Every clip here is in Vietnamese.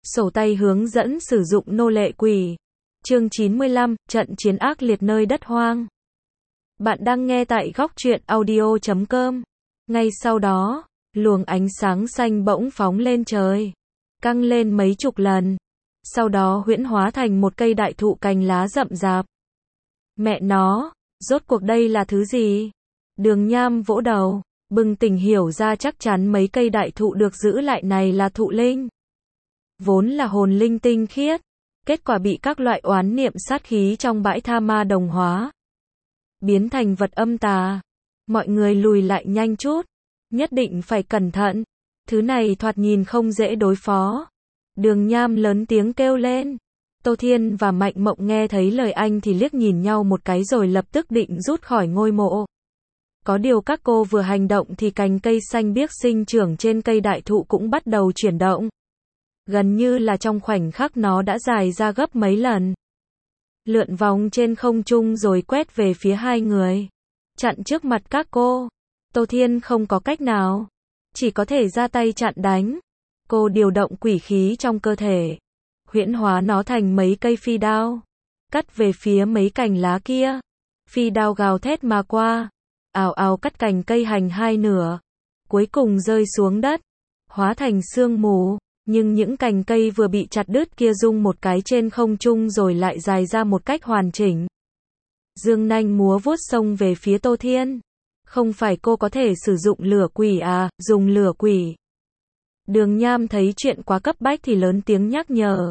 Sổ tay hướng dẫn sử dụng nô lệ quỷ. Chương 95, trận chiến ác liệt nơi đất hoang. Bạn đang nghe tại góc truyện audio.com. Ngay sau đó, luồng ánh sáng xanh bỗng phóng lên trời, căng lên mấy chục lần. Sau đó huyễn hóa thành một cây đại thụ cành lá rậm rạp. Mẹ nó, rốt cuộc đây là thứ gì? Đường Nham vỗ đầu, bừng tỉnh hiểu ra chắc chắn mấy cây đại thụ được giữ lại này là thụ linh. Vốn là hồn linh tinh khiết, kết quả bị các loại oán niệm sát khí trong bãi tha ma đồng hóa, biến thành vật âm tà. Mọi người lùi lại nhanh chút, nhất định phải cẩn thận, thứ này thoạt nhìn không dễ đối phó. Đường Nham lớn tiếng kêu lên. Tô Thiên và Mạnh Mộng nghe thấy lời anh thì liếc nhìn nhau một cái rồi lập tức định rút khỏi ngôi mộ. Có điều các cô vừa hành động thì cành cây xanh biếc sinh trưởng trên cây đại thụ cũng bắt đầu chuyển động. Gần như là trong khoảnh khắc nó đã dài ra gấp mấy lần, lượn vòng trên không trung rồi quét về phía hai người, chặn trước mặt các cô. Tô Thiên không có cách nào, chỉ có thể ra tay chặn đánh. Cô điều động quỷ khí trong cơ thể, huyễn hóa nó thành mấy cây phi đao, cắt về phía mấy cành lá kia. Phi đao gào thét mà qua, ào ào cắt cành cây hành hai nửa, cuối cùng rơi xuống đất, hóa thành sương mù. Nhưng những cành cây vừa bị chặt đứt kia rung một cái trên không trung rồi lại dài ra một cách hoàn chỉnh. Dương nanh múa vuốt xông về phía Tô Thiên. Không phải cô có thể sử dụng lửa quỷ à, dùng lửa quỷ. Đường Nham thấy chuyện quá cấp bách thì lớn tiếng nhắc nhở.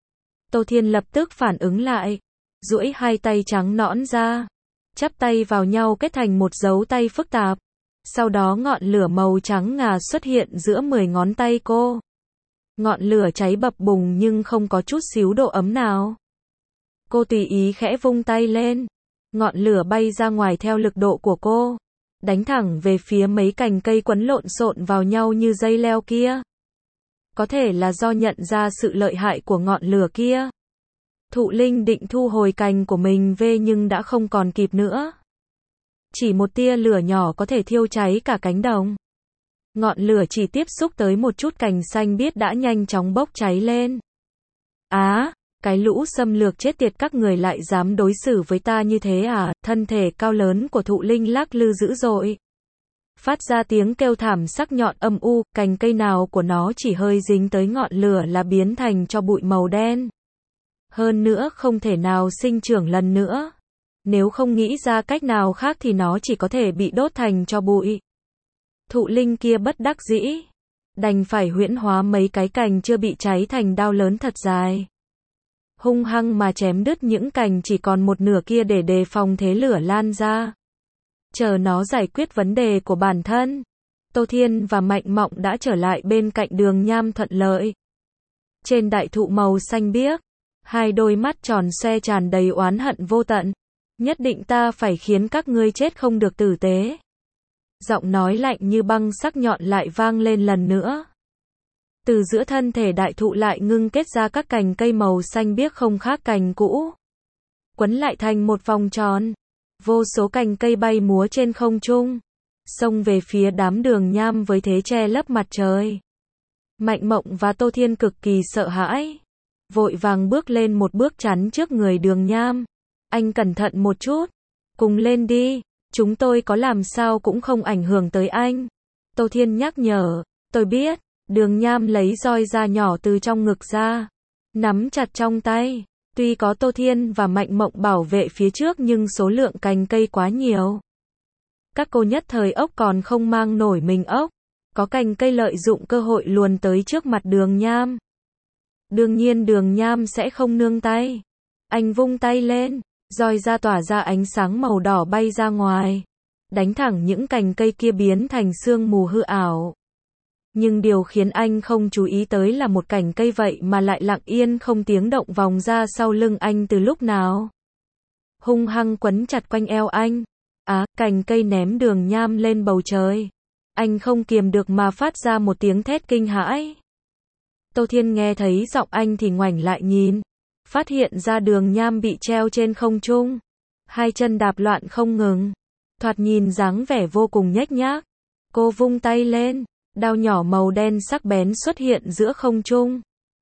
Tô Thiên lập tức phản ứng lại, duỗi hai tay trắng nõn ra, chắp tay vào nhau kết thành một dấu tay phức tạp. Sau đó ngọn lửa màu trắng ngà xuất hiện giữa 10 ngón tay cô. Ngọn lửa cháy bập bùng nhưng không có chút xíu độ ấm nào. Cô tùy ý khẽ vung tay lên, ngọn lửa bay ra ngoài theo lực độ của cô, đánh thẳng về phía mấy cành cây quấn lộn xộn vào nhau như dây leo kia. Có thể là do nhận ra sự lợi hại của ngọn lửa kia, thụ linh định thu hồi cành của mình về nhưng đã không còn kịp nữa. Chỉ một tia lửa nhỏ có thể thiêu cháy cả cánh đồng. Ngọn lửa chỉ tiếp xúc tới một chút cành xanh biếc đã nhanh chóng bốc cháy lên. Á, cái lũ xâm lược chết tiệt các người lại dám đối xử với ta như thế à? Thân thể cao lớn của thụ linh lắc lư dữ dội, phát ra tiếng kêu thảm sắc nhọn âm u, cành cây nào của nó chỉ hơi dính tới ngọn lửa là biến thành cho bụi màu đen. Hơn nữa không thể nào sinh trưởng lần nữa. Nếu không nghĩ ra cách nào khác thì nó chỉ có thể bị đốt thành cho bụi. Thụ linh kia bất đắc dĩ, đành phải huyễn hóa mấy cái cành chưa bị cháy thành đao lớn thật dài, hung hăng mà chém đứt những cành chỉ còn một nửa kia để đề phòng thế lửa lan ra. Chờ nó giải quyết vấn đề của bản thân, Tô Thiên và Mạnh Mộng đã trở lại bên cạnh Đường Nham thuận lợi. Trên đại thụ màu xanh biếc, hai đôi mắt tròn xoe tràn đầy oán hận vô tận. Nhất định ta phải khiến các ngươi chết không được tử tế. Giọng nói lạnh như băng sắc nhọn lại vang lên lần nữa. Từ giữa thân thể đại thụ lại ngưng kết ra các cành cây màu xanh biếc không khác cành cũ, quấn lại thành một vòng tròn. Vô số cành cây bay múa trên không trung, xông về phía đám Đường Nham với thế che lấp mặt trời. Mạnh Mộng và Tô Thiên cực kỳ sợ hãi, vội vàng bước lên một bước chắn trước người Đường Nham. Anh cẩn thận một chút, cùng lên đi, chúng tôi có làm sao cũng không ảnh hưởng tới anh. Tô Thiên nhắc nhở. Tôi biết. Đường Nham lấy roi da nhỏ từ trong ngực ra, nắm chặt trong tay. Tuy có Tô Thiên và Mạnh Mộng bảo vệ phía trước nhưng số lượng cành cây quá nhiều. Các cô nhất thời ốc còn không mang nổi mình ốc. Có cành cây lợi dụng cơ hội luồn tới trước mặt Đường Nham. Đương nhiên Đường Nham sẽ không nương tay. Anh vung tay lên, roi da tỏa ra ánh sáng màu đỏ bay ra ngoài, đánh thẳng những cành cây kia biến thành sương mù hư ảo. Nhưng điều khiến anh không chú ý tới là một cành cây vậy mà lại lặng yên không tiếng động vòng ra sau lưng anh từ lúc nào. Hung hăng quấn chặt quanh eo anh. Cành cây ném Đường Nham lên bầu trời. Anh không kiềm được mà phát ra một tiếng thét kinh hãi. Tô Thiên nghe thấy giọng anh thì ngoảnh lại nhìn, phát hiện ra Đường Nham bị treo trên không trung, hai chân đạp loạn không ngừng, thoạt nhìn dáng vẻ vô cùng nhếch nhác. Cô vung tay lên, đao nhỏ màu đen sắc bén xuất hiện giữa không trung,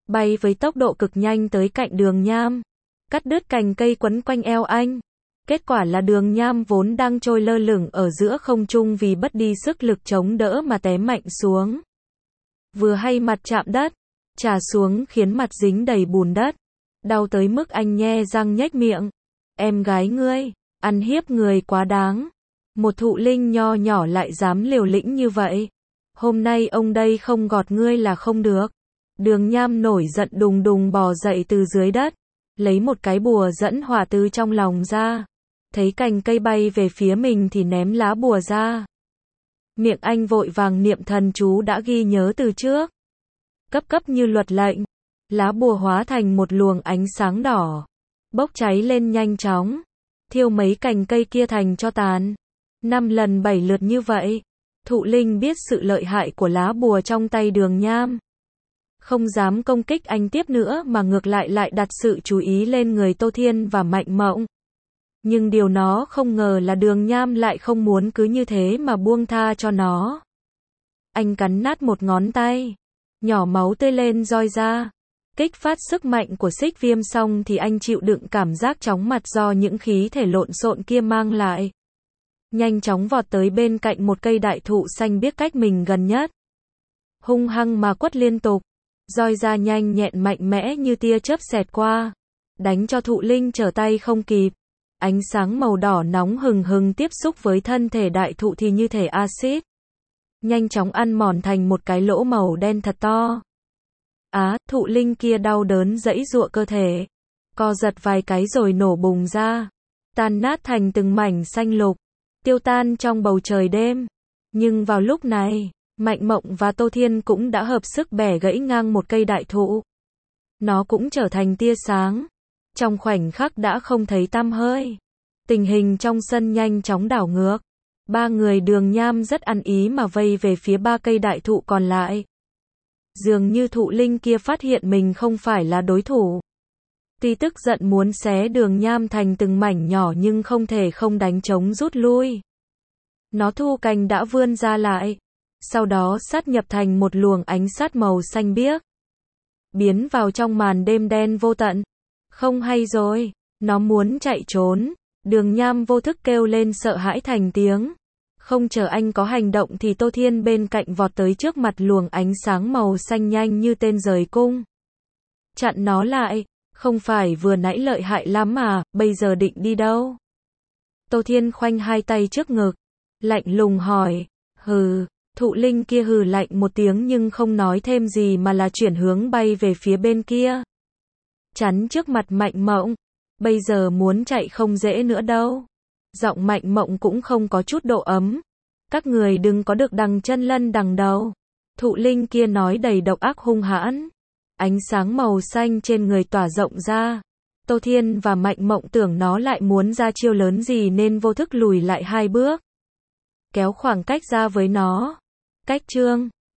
bay với tốc độ cực nhanh tới cạnh Đường Nham, cắt đứt cành cây quấn quanh eo anh. Kết quả là Đường Nham vốn đang trôi lơ lửng ở giữa không trung vì mất đi sức lực chống đỡ mà té mạnh xuống. Vừa hay mặt chạm đất, chà xuống khiến mặt dính đầy bùn đất. Đau tới mức anh nhe răng nhếch miệng. Em gái ngươi, ăn hiếp người quá đáng. Một thụ linh nho nhỏ lại dám liều lĩnh như vậy. Hôm nay ông đây không gọt ngươi là không được. Đường Nham nổi giận đùng đùng bò dậy từ dưới đất, lấy một cái bùa dẫn hỏa từ trong lòng ra. Thấy cành cây bay về phía mình thì ném lá bùa ra. Miệng anh vội vàng niệm thần chú đã ghi nhớ từ trước. Cấp cấp như luật lệnh, lá bùa hóa thành một luồng ánh sáng đỏ, bốc cháy lên nhanh chóng, thiêu mấy cành cây kia thành tro tàn. 5 lần 7 lượt như vậy, thụ linh biết sự lợi hại của lá bùa trong tay Đường Nham. Không dám công kích anh tiếp nữa mà ngược lại đặt sự chú ý lên người Tô Thiên và Mạnh Mộng. Nhưng điều nó không ngờ là Đường Nham lại không muốn cứ như thế mà buông tha cho nó. Anh cắn nát một ngón tay, nhỏ máu tươi lên roi ra. Kích phát sức mạnh của xích viêm xong thì anh chịu đựng cảm giác chóng mặt do những khí thể lộn xộn kia mang lại. Nhanh chóng vọt tới bên cạnh một cây đại thụ xanh biếc cách mình gần nhất. Hung hăng mà quất liên tục, roi ra nhanh nhẹn mạnh mẽ như tia chớp xẹt qua, đánh cho thụ linh trở tay không kịp. Ánh sáng màu đỏ nóng hừng hừng tiếp xúc với thân thể đại thụ thì như thể axit, nhanh chóng ăn mòn thành một cái lỗ màu đen thật to. Thụ linh kia đau đớn giãy giụa cơ thể, co giật vài cái rồi nổ bùng ra, tan nát thành từng mảnh xanh lục, tiêu tan trong bầu trời đêm. Nhưng vào lúc này, Mạnh Mộng và Tô Thiên cũng đã hợp sức bẻ gãy ngang một cây đại thụ. Nó cũng trở thành tia sáng, trong khoảnh khắc đã không thấy tăm hơi. Tình hình trong sân nhanh chóng đảo ngược. 3 người Đường Nham rất ăn ý mà vây về phía 3 cây đại thụ còn lại. Dường như thụ linh kia phát hiện mình không phải là đối thủ. Tuy tức giận muốn xé Đường Nham thành từng mảnh nhỏ nhưng không thể không đánh trống rút lui. Nó thu cành đã vươn ra lại, sau đó sát nhập thành một luồng ánh sát màu xanh biếc, biến vào trong màn đêm đen vô tận. Không hay rồi, nó muốn chạy trốn. Đường Nham vô thức kêu lên sợ hãi thành tiếng. Không chờ anh có hành động thì Tô Thiên bên cạnh vọt tới trước mặt luồng ánh sáng màu xanh nhanh như tên rời cung. Chặn nó lại, không phải vừa nãy lợi hại lắm mà, bây giờ định đi đâu? Tô Thiên khoanh hai tay trước ngực, lạnh lùng hỏi. Hừ, thụ linh kia hừ lạnh một tiếng nhưng không nói thêm gì mà là chuyển hướng bay về phía bên kia. Chắn trước mặt Mạnh Mộng. Bây giờ muốn chạy không dễ nữa đâu. Giọng Mạnh Mộng cũng không có chút độ ấm. Các người đừng có được đằng chân lân đằng đầu. Thụ linh kia nói đầy độc ác hung hãn. Ánh sáng màu xanh trên người tỏa rộng ra. Tô Thiên và Mạnh Mộng tưởng nó lại muốn ra chiêu lớn gì nên vô thức lùi lại 2 bước. Kéo khoảng cách ra với nó. Cách chương